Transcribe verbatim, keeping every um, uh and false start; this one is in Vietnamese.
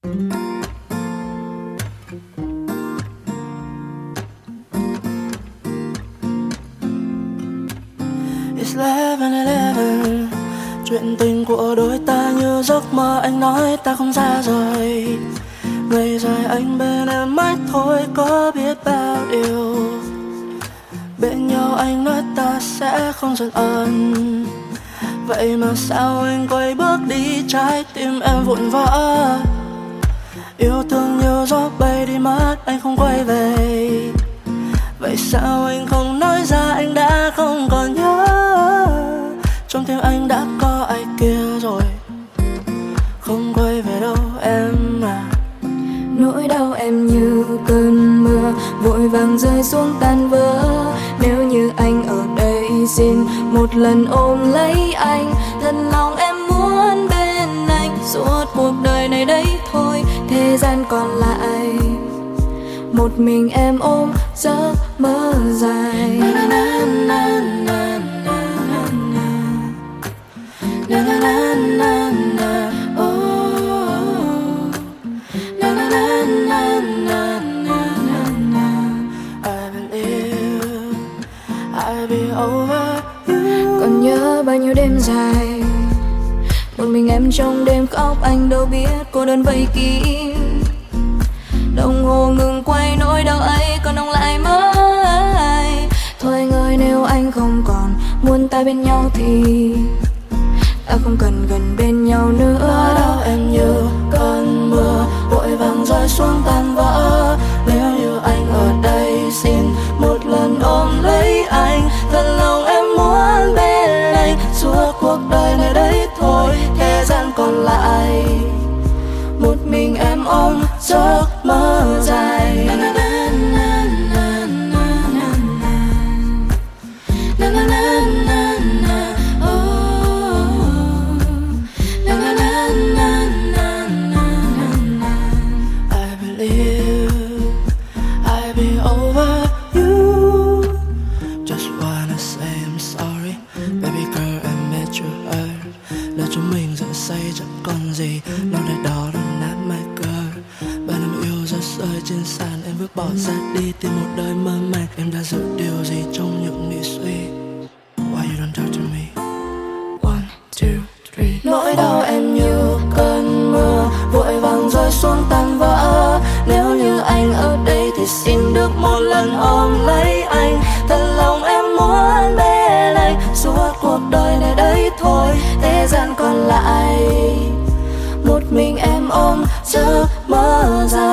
It's eleven eleven. Chuyện tình của đôi ta như giấc mơ, anh nói ta không xa rời. Ngày dài anh bên em mãi thôi, có biết bao điều. Bên nhau anh nói ta sẽ không giận ân, vậy mà sao anh quay bước đi, trái tim em vụn vỡ. Yêu thương như gió bay đi mất, anh không quay về. Vậy sao anh không nói ra, anh đã không còn nhớ. Trong tim anh đã có ai kia rồi, không quay về đâu em à. Nỗi đau em như cơn mưa, vội vàng rơi xuống tan vỡ. Nếu như anh ở đây xin một lần ôm lấy anh, thật lòng em muốn bên anh suốt cuộc đời này đấy thôi. Thế gian còn lại một mình em ôm giấc mơ dài. Na na na na na na na na na na na na. Oh, na na na na na na na. I believe I'll be over you. Còn nhớ bao nhiêu đêm dài, một mình em trong đêm khóc, anh đâu biết cô đơn vậy kín. Đồng hồ ngừng quay, nỗi đau ấy còn đong lại mãi. Thôi anh ơi, nếu anh không còn muốn ta bên nhau thì ta không cần gần bên nhau nữa. Nỗi đau em như cơn mưa, vội vàng rơi xuống tan vỡ. Nếu như anh ở đây xin một lần ôm lấy anh, thật lòng em muốn bên anh suốt cuộc đời này đấy thôi. Thế gian còn lại một mình em ôm giấc mơ dài. Na na na na na na na na na na na na. Oh, na na na na na na na. I believe I'll be over you. Just wanna say I'm sorry, baby girl, I made you hurt. Là chúng mình giờ say chẳng còn gì, lâu nay đó đừng nát my girl. Ba năm yêu rớt rơi trên sàn, em bước bỏ ra đi tìm một đời mơ màng. Em đã giữ điều gì trong những nghĩ suy? Why you don't talk to me? One, two, three. Nỗi đau em như cơn mưa, vội vàng rơi xuống tan vỡ. Nếu như anh ở đây thì xin được một lần ôm lấy anh, thật lòng em muốn bên anh suốt cuộc đời này đấy thôi. Thế gian còn lại một mình em ôm giấc mơ dài.